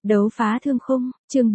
Đấu phá thương khung, chương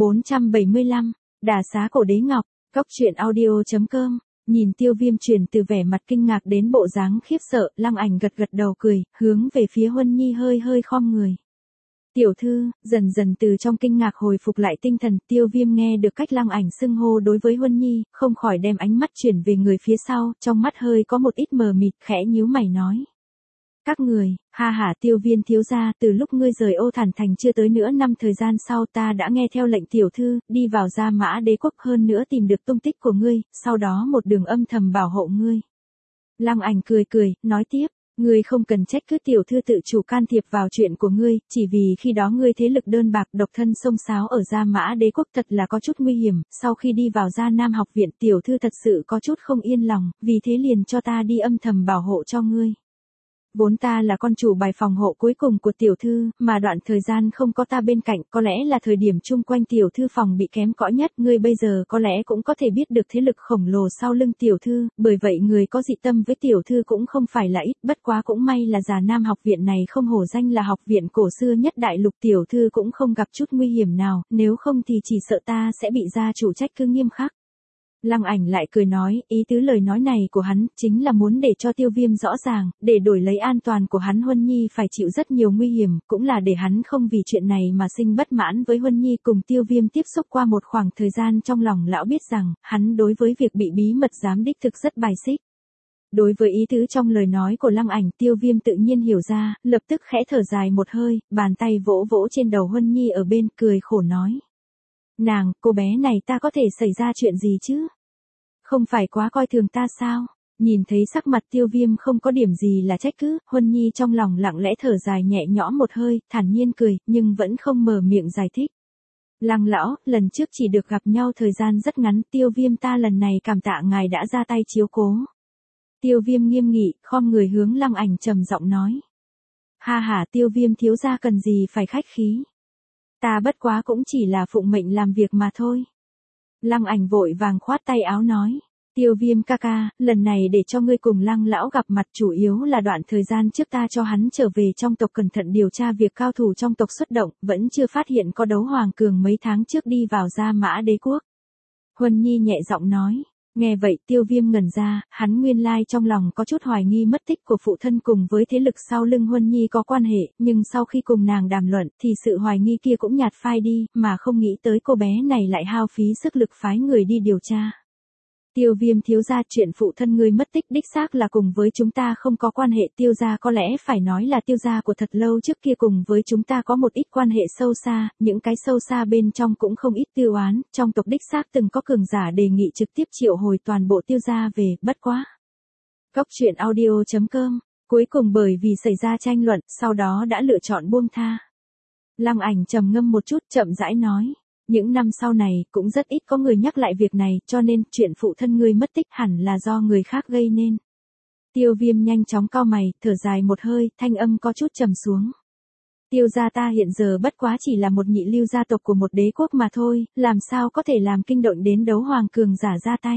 475, đả xá cổ đế ngọc, góc truyện audio.com, nhìn Tiêu Viêm chuyển từ vẻ mặt kinh ngạc đến bộ dáng khiếp sợ, Lăng Ảnh gật gật đầu cười, hướng về phía Huân Nhi hơi hơi khom người. Tiểu thư, dần dần từ trong kinh ngạc hồi phục lại tinh thần, Tiêu Viêm nghe được cách Lăng Ảnh xưng hô đối với Huân Nhi, không khỏi đem ánh mắt chuyển về người phía sau, trong mắt hơi có một ít mờ mịt, khẽ nhíu mày nói. Các người, ha hả Tiêu Viên thiếu gia, từ lúc ngươi rời Ô Thản Thành chưa tới nửa năm thời gian sau ta đã nghe theo lệnh tiểu thư, đi vào Gia Mã Đế quốc, hơn nữa tìm được tung tích của ngươi, sau đó một đường âm thầm bảo hộ ngươi. Lăng Ảnh cười cười, nói tiếp, ngươi không cần trách cứ tiểu thư tự chủ can thiệp vào chuyện của ngươi, chỉ vì khi đó ngươi thế lực đơn bạc độc thân xông xáo ở Gia Mã Đế quốc thật là có chút nguy hiểm, sau khi đi vào Gia Nam học viện tiểu thư thật sự có chút không yên lòng, vì thế liền cho ta đi âm thầm bảo hộ cho ngươi. Vốn ta là con chủ bài phòng hộ cuối cùng của tiểu thư, mà đoạn thời gian không có ta bên cạnh, có lẽ là thời điểm chung quanh tiểu thư phòng bị kém cỏi nhất, ngươi bây giờ có lẽ cũng có thể biết được thế lực khổng lồ sau lưng tiểu thư, bởi vậy người có dị tâm với tiểu thư cũng không phải là ít, bất quá cũng may là Già Nam học viện này không hổ danh là học viện cổ xưa nhất đại lục, tiểu thư cũng không gặp chút nguy hiểm nào, nếu không thì chỉ sợ ta sẽ bị gia chủ trách cứ nghiêm khắc. Lăng Ảnh lại cười nói, ý tứ lời nói này của hắn, chính là muốn để cho Tiêu Viêm rõ ràng, để đổi lấy an toàn của hắn Huân Nhi phải chịu rất nhiều nguy hiểm, cũng là để hắn không vì chuyện này mà sinh bất mãn với Huân Nhi. Cùng Tiêu Viêm tiếp xúc qua một khoảng thời gian, trong lòng lão biết rằng, hắn đối với việc bị bí mật giám đích thực rất bài xích. Đối với ý tứ trong lời nói của Lăng Ảnh, Tiêu Viêm tự nhiên hiểu ra, lập tức khẽ thở dài một hơi, bàn tay vỗ vỗ trên đầu Huân Nhi ở bên, cười khổ nói. Nàng, cô bé này ta có thể xảy ra chuyện gì chứ? Không phải quá coi thường ta sao? Nhìn thấy sắc mặt Tiêu Viêm không có điểm gì là trách cứ, Huân Nhi trong lòng lặng lẽ thở dài nhẹ nhõm một hơi, thản nhiên cười, nhưng vẫn không mở miệng giải thích. Lăng lão, lần trước chỉ được gặp nhau thời gian rất ngắn, Tiêu Viêm ta lần này cảm tạ ngài đã ra tay chiếu cố. Tiêu Viêm nghiêm nghị, khom người hướng Lăng Ảnh trầm giọng nói. Ha hả Tiêu Viêm thiếu gia cần gì phải khách khí. Ta bất quá cũng chỉ là phụng mệnh làm việc mà thôi. Lăng Ảnh vội vàng khoát tay áo nói. Tiêu Viêm ca ca, lần này để cho ngươi cùng Lăng lão gặp mặt chủ yếu là đoạn thời gian trước ta cho hắn trở về trong tộc cẩn thận điều tra việc cao thủ trong tộc xuất động, vẫn chưa phát hiện có đấu hoàng cường mấy tháng trước đi vào Gia Mã Đế quốc. Huân Nhi nhẹ giọng nói. Nghe vậy Tiêu Viêm ngẩn ra, hắn nguyên lai trong lòng có chút hoài nghi mất tích của phụ thân cùng với thế lực sau lưng Huân Nhi có quan hệ, nhưng sau khi cùng nàng đàm luận thì sự hoài nghi kia cũng nhạt phai đi, mà không nghĩ tới cô bé này lại hao phí sức lực phái người đi điều tra. Tiêu Viêm thiếu gia, chuyện phụ thân ngươi mất tích đích xác là cùng với chúng ta không có quan hệ, Tiêu gia có lẽ phải nói là Tiêu gia của thật lâu trước kia cùng với chúng ta có một ít quan hệ sâu xa, những cái sâu xa bên trong cũng không ít tư oán, trong tộc đích xác từng có cường giả đề nghị trực tiếp triệu hồi toàn bộ Tiêu gia về, bất quá. Góc truyện audio.com, cuối cùng bởi vì xảy ra tranh luận, sau đó đã lựa chọn buông tha. Lăng Ảnh trầm ngâm một chút, chậm rãi nói. Những năm sau này, cũng rất ít có người nhắc lại việc này, cho nên, chuyện phụ thân ngươi mất tích hẳn là do người khác gây nên. Tiêu Viêm nhanh chóng cau mày, thở dài một hơi, thanh âm có chút trầm xuống. Tiêu gia ta hiện giờ bất quá chỉ là một nhị lưu gia tộc của một đế quốc mà thôi, làm sao có thể làm kinh động đến đấu hoàng cường giả ra tay.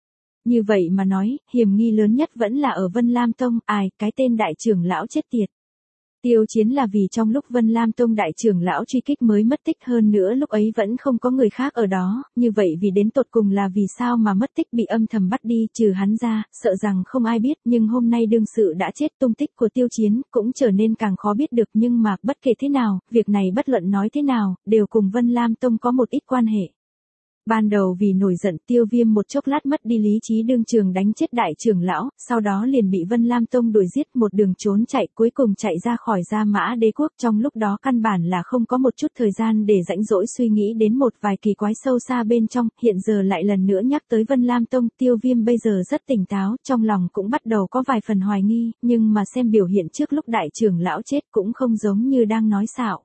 Như vậy mà nói, hiểm nghi lớn nhất vẫn là ở Vân Lam Tông, cái tên đại trưởng lão chết tiệt. Tiêu Chiến là vì trong lúc Vân Lam Tông đại trưởng lão truy kích mới mất tích, hơn nữa lúc ấy vẫn không có người khác ở đó, như vậy vì đến tột cùng là vì sao mà mất tích bị âm thầm bắt đi, trừ hắn ra, sợ rằng không ai biết, nhưng hôm nay đương sự đã chết, tung tích của Tiêu Chiến cũng trở nên càng khó biết được, nhưng mà bất kể thế nào, việc này bất luận nói thế nào, đều cùng Vân Lam Tông có một ít quan hệ. Ban đầu vì nổi giận, Tiêu Viêm một chốc lát mất đi lý trí, đương trường đánh chết đại trưởng lão, sau đó liền bị Vân Lam Tông đuổi giết, một đường trốn chạy, cuối cùng chạy ra khỏi Gia Mã Đế quốc, trong lúc đó căn bản là không có một chút thời gian để rãnh rỗi suy nghĩ đến một vài kỳ quái sâu xa bên trong, hiện giờ lại lần nữa nhắc tới Vân Lam Tông, Tiêu Viêm bây giờ rất tỉnh táo, trong lòng cũng bắt đầu có vài phần hoài nghi, nhưng mà xem biểu hiện trước lúc đại trưởng lão chết cũng không giống như đang nói xạo.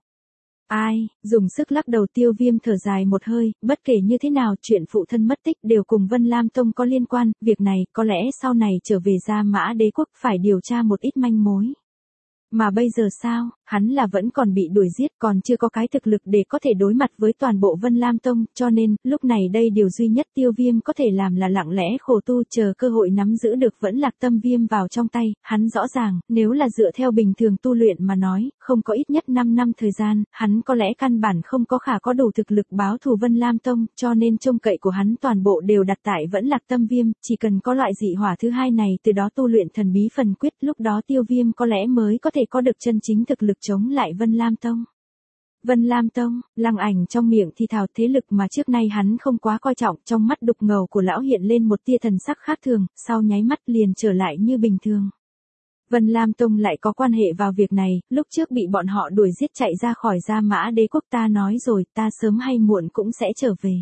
Dùng sức lắc đầu, Tiêu Viêm thở dài một hơi, bất kể như thế nào, chuyện phụ thân mất tích đều cùng Vân Lam Tông có liên quan, việc này có lẽ sau này trở về Gia Mã Đế quốc phải điều tra một ít manh mối. Mà bây giờ sao, hắn là vẫn còn bị đuổi giết, còn chưa có cái thực lực để có thể đối mặt với toàn bộ Vân Lam Tông, cho nên, lúc này đây điều duy nhất Tiêu Viêm có thể làm là lặng lẽ khổ tu chờ cơ hội nắm giữ được vẫn Lạc Tâm Viêm vào trong tay, hắn rõ ràng, nếu là dựa theo bình thường tu luyện mà nói, không có ít nhất 5 năm thời gian, hắn có lẽ căn bản không có khả có đủ thực lực báo thù Vân Lam Tông, cho nên trông cậy của hắn toàn bộ đều đặt tại vẫn Lạc Tâm Viêm, chỉ cần có loại dị hỏa thứ hai này từ đó tu luyện thần bí phần quyết, lúc đó Tiêu Viêm có lẽ mới có thể có được chân chính thực lực chống lại Vân Lam Tông. Vân Lam Tông, Lăng Ảnh trong miệng thì thào thế lực mà trước nay hắn không quá coi trọng, trong mắt đục ngầu của lão hiện lên một tia thần sắc khác thường, sau nháy mắt liền trở lại như bình thường. Vân Lam Tông lại có quan hệ vào việc này, lúc trước bị bọn họ đuổi giết chạy ra khỏi Gia Mã Đế quốc ta nói rồi, ta sớm hay muộn cũng sẽ trở về.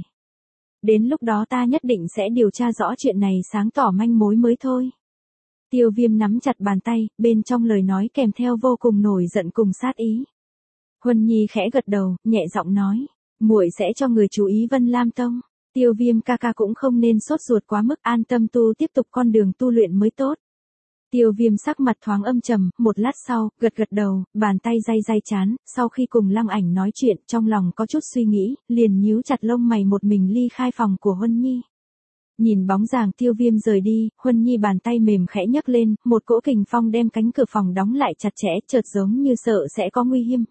Đến lúc đó ta nhất định sẽ điều tra rõ chuyện này sáng tỏ manh mối mới thôi. Tiêu Viêm nắm chặt bàn tay, bên trong lời nói kèm theo vô cùng nổi giận cùng sát ý. Huân Nhi khẽ gật đầu, nhẹ giọng nói, muội sẽ cho người chú ý Vân Lam Tông. Tiêu Viêm ca ca cũng không nên sốt ruột quá mức, an tâm tu tiếp tục con đường tu luyện mới tốt. Tiêu Viêm sắc mặt thoáng âm trầm, một lát sau, gật gật đầu, bàn tay day chán, sau khi cùng Lăng Ảnh nói chuyện, trong lòng có chút suy nghĩ, liền nhíu chặt lông mày một mình ly khai phòng của Huân Nhi. Nhìn bóng dáng Tiêu Viêm rời đi, Huân Nhi bàn tay mềm khẽ nhấc lên, một cỗ kình phong đem cánh cửa phòng đóng lại chặt chẽ, chợt giống như sợ sẽ có nguy hiểm.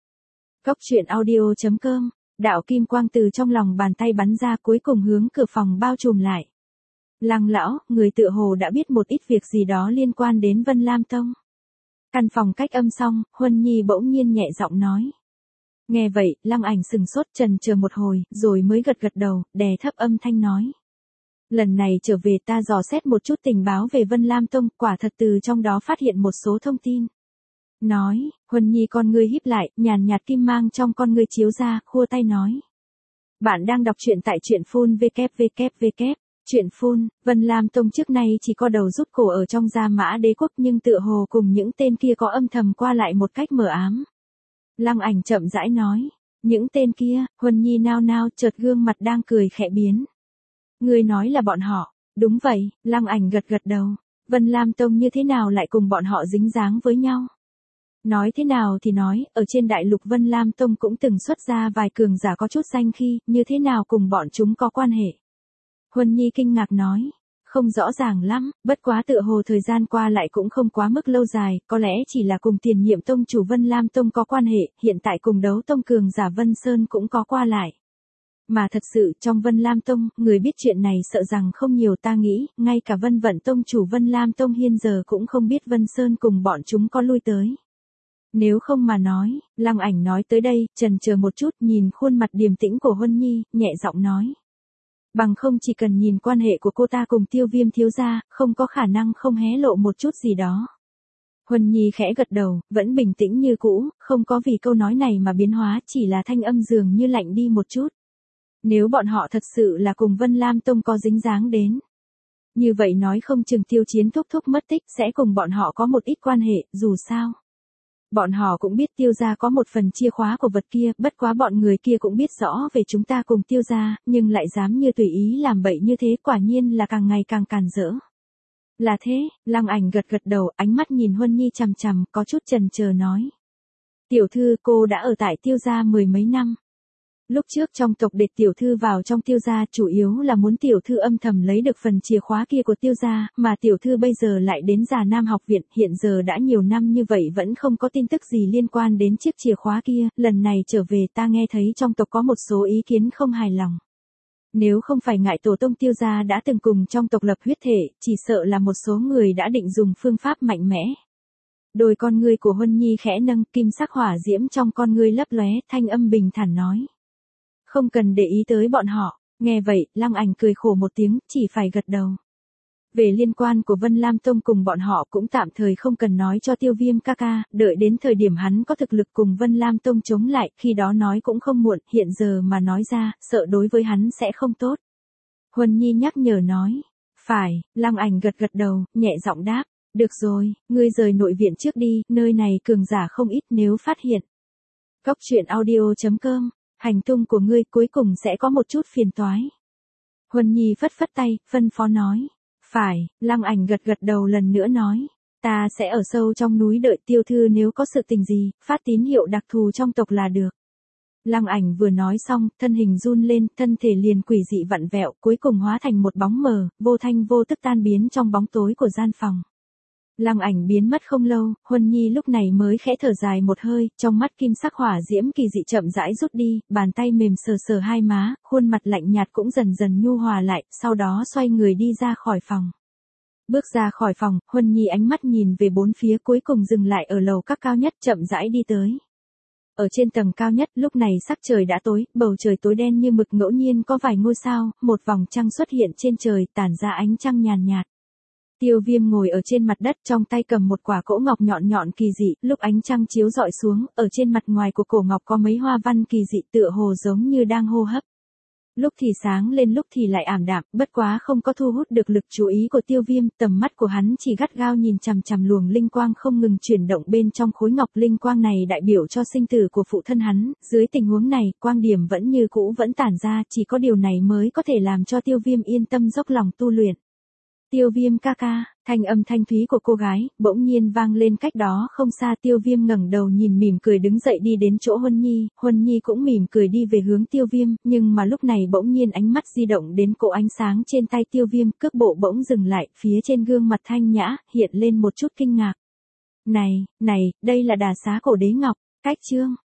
Góc truyện audio.com, đạo kim quang từ trong lòng bàn tay bắn ra cuối cùng hướng cửa phòng bao trùm lại. Lăng lão, người tựa hồ đã biết một ít việc gì đó liên quan đến Vân Lam Tông. Căn phòng cách âm xong, Huân Nhi bỗng nhiên nhẹ giọng nói. Nghe vậy, Lăng Ảnh sừng sốt chần chờ một hồi, rồi mới gật gật đầu, đè thấp âm thanh nói. Lần này trở về ta dò xét một chút tình báo về Vân Lam Tông, quả thật từ trong đó phát hiện một số thông tin. Nói, Huân Nhi con ngươi híp lại, nhàn nhạt kim mang trong con ngươi chiếu ra, khua tay nói. Bạn đang đọc truyện tại truyện phun www. Truyện phun, Vân Lam Tông trước nay chỉ có đầu rút cổ ở trong Gia Mã Đế quốc nhưng tựa hồ cùng những tên kia có âm thầm qua lại một cách mờ ám. Lăng Ảnh chậm rãi nói, những tên kia, Huân Nhi nao nao chợt gương mặt đang cười khẽ biến. Ngươi nói là bọn họ, đúng vậy, Lăng Ảnh gật gật đầu, Vân Lam Tông như thế nào lại cùng bọn họ dính dáng với nhau? Nói thế nào thì nói, ở trên đại lục Vân Lam Tông cũng từng xuất ra vài cường giả có chút danh khí, như thế nào cùng bọn chúng có quan hệ? Huân Nhi kinh ngạc nói, không rõ ràng lắm, bất quá tựa hồ thời gian qua lại cũng không quá mức lâu dài, có lẽ chỉ là cùng tiền nhiệm tông chủ Vân Lam Tông có quan hệ, hiện tại cùng đấu tông cường giả Vân Sơn cũng có qua lại. Mà thật sự, trong Vân Lam Tông, người biết chuyện này sợ rằng không nhiều, ta nghĩ, ngay cả Vân Vận Tông chủ Vân Lam Tông hiện giờ cũng không biết Vân Sơn cùng bọn chúng có lui tới. Nếu không mà nói, Lăng Ảnh nói tới đây, chần chờ một chút, nhìn khuôn mặt điềm tĩnh của Huân Nhi, nhẹ giọng nói. Bằng không chỉ cần nhìn quan hệ của cô ta cùng Tiêu Viêm thiếu gia, không có khả năng không hé lộ một chút gì đó. Huân Nhi khẽ gật đầu, vẫn bình tĩnh như cũ, không có vì câu nói này mà biến hóa, chỉ là thanh âm dường như lạnh đi một chút. Nếu bọn họ thật sự là cùng Vân Lam Tông có dính dáng đến. Như vậy nói không chừng Tiêu Chiến thúc thúc mất tích sẽ cùng bọn họ có một ít quan hệ, dù sao. Bọn họ cũng biết Tiêu gia có một phần chìa khóa của vật kia, bất quá bọn người kia cũng biết rõ về chúng ta cùng Tiêu gia, nhưng lại dám như tùy ý làm bậy như thế, quả nhiên là càng ngày càng càn rỡ. Là thế, Lăng Ảnh gật gật đầu, ánh mắt nhìn Huân Nhi chằm chằm, có chút chần chờ nói. Tiểu thư, cô đã ở tại Tiêu gia 10 mấy năm. Lúc trước trong tộc đệ tiểu thư vào trong Tiêu gia chủ yếu là muốn tiểu thư âm thầm lấy được phần chìa khóa kia của Tiêu gia, mà tiểu thư bây giờ lại đến Già Nam học viện, hiện giờ đã nhiều năm như vậy vẫn không có tin tức gì liên quan đến chiếc chìa khóa kia, lần này trở về ta nghe thấy trong tộc có một số ý kiến không hài lòng. Nếu không phải ngại tổ tông Tiêu gia đã từng cùng trong tộc lập huyết thể, chỉ sợ là một số người đã định dùng phương pháp mạnh mẽ. Đôi con ngươi của Huân Nhi khẽ nâng, kim sắc hỏa diễm trong con ngươi lấp lóe, thanh âm bình thản nói. Không cần để ý tới bọn họ, nghe vậy, Lăng Ảnh cười khổ một tiếng, chỉ phải gật đầu. Về liên quan của Vân Lam Tông cùng bọn họ cũng tạm thời không cần nói cho Tiêu Viêm ca ca, đợi đến thời điểm hắn có thực lực cùng Vân Lam Tông chống lại, khi đó nói cũng không muộn, hiện giờ mà nói ra, sợ đối với hắn sẽ không tốt. Huân Nhi nhắc nhở nói, phải, Lăng Ảnh gật gật đầu, nhẹ giọng đáp, được rồi, ngươi rời nội viện trước đi, nơi này cường giả không ít nếu phát hiện. Góc truyện audio.com, hành tung của ngươi cuối cùng sẽ có một chút phiền toái. Huân Nhi phất phất tay, phân phó nói. Phải, Lăng Ảnh gật gật đầu lần nữa nói. Ta sẽ ở sâu trong núi đợi tiêu thư, nếu có sự tình gì, phát tín hiệu đặc thù trong tộc là được. Lăng Ảnh vừa nói xong, thân hình run lên, thân thể liền quỷ dị vặn vẹo, cuối cùng hóa thành một bóng mờ, vô thanh vô tức tan biến trong bóng tối của gian phòng. Lăng Ảnh biến mất không lâu, Huân Nhi lúc này mới khẽ thở dài một hơi, trong mắt kim sắc hỏa diễm kỳ dị chậm rãi rút đi, bàn tay mềm sờ sờ hai má, khuôn mặt lạnh nhạt cũng dần dần nhu hòa lại, sau đó xoay người đi ra khỏi phòng. Bước ra khỏi phòng, Huân Nhi ánh mắt nhìn về bốn phía, cuối cùng dừng lại ở lầu các cao nhất, chậm rãi đi tới. Ở trên tầng cao nhất, lúc này sắc trời đã tối, bầu trời tối đen như mực, ngẫu nhiên có vài ngôi sao, một vòng trăng xuất hiện trên trời, tản ra ánh trăng nhàn nhạt. Tiêu Viêm ngồi ở trên mặt đất, trong tay cầm một quả cỗ ngọc nhọn nhọn kỳ dị, lúc ánh trăng chiếu rọi xuống, ở trên mặt ngoài của cổ ngọc có mấy hoa văn kỳ dị tựa hồ giống như đang hô hấp. Lúc thì sáng lên, lúc thì lại ảm đạm, bất quá không có thu hút được lực chú ý của Tiêu Viêm, tầm mắt của hắn chỉ gắt gao nhìn chằm chằm luồng linh quang không ngừng chuyển động bên trong khối ngọc. Linh quang này đại biểu cho sinh tử của phụ thân hắn, dưới tình huống này, quang điểm vẫn như cũ vẫn tản ra, chỉ có điều này mới có thể làm cho Tiêu Viêm yên tâm dốc lòng tu luyện. Tiêu Viêm ca ca, thanh âm thanh thúy của cô gái, bỗng nhiên vang lên cách đó không xa. Tiêu Viêm ngẩng đầu nhìn, mỉm cười đứng dậy đi đến chỗ Huân Nhi cũng mỉm cười đi về hướng Tiêu Viêm, nhưng mà lúc này bỗng nhiên ánh mắt di động đến cỗ ánh sáng trên tay Tiêu Viêm, cước bộ bỗng dừng lại, phía trên gương mặt thanh nhã, hiện lên một chút kinh ngạc. Này, đây là đà xá cổ đế ngọc, cách chương.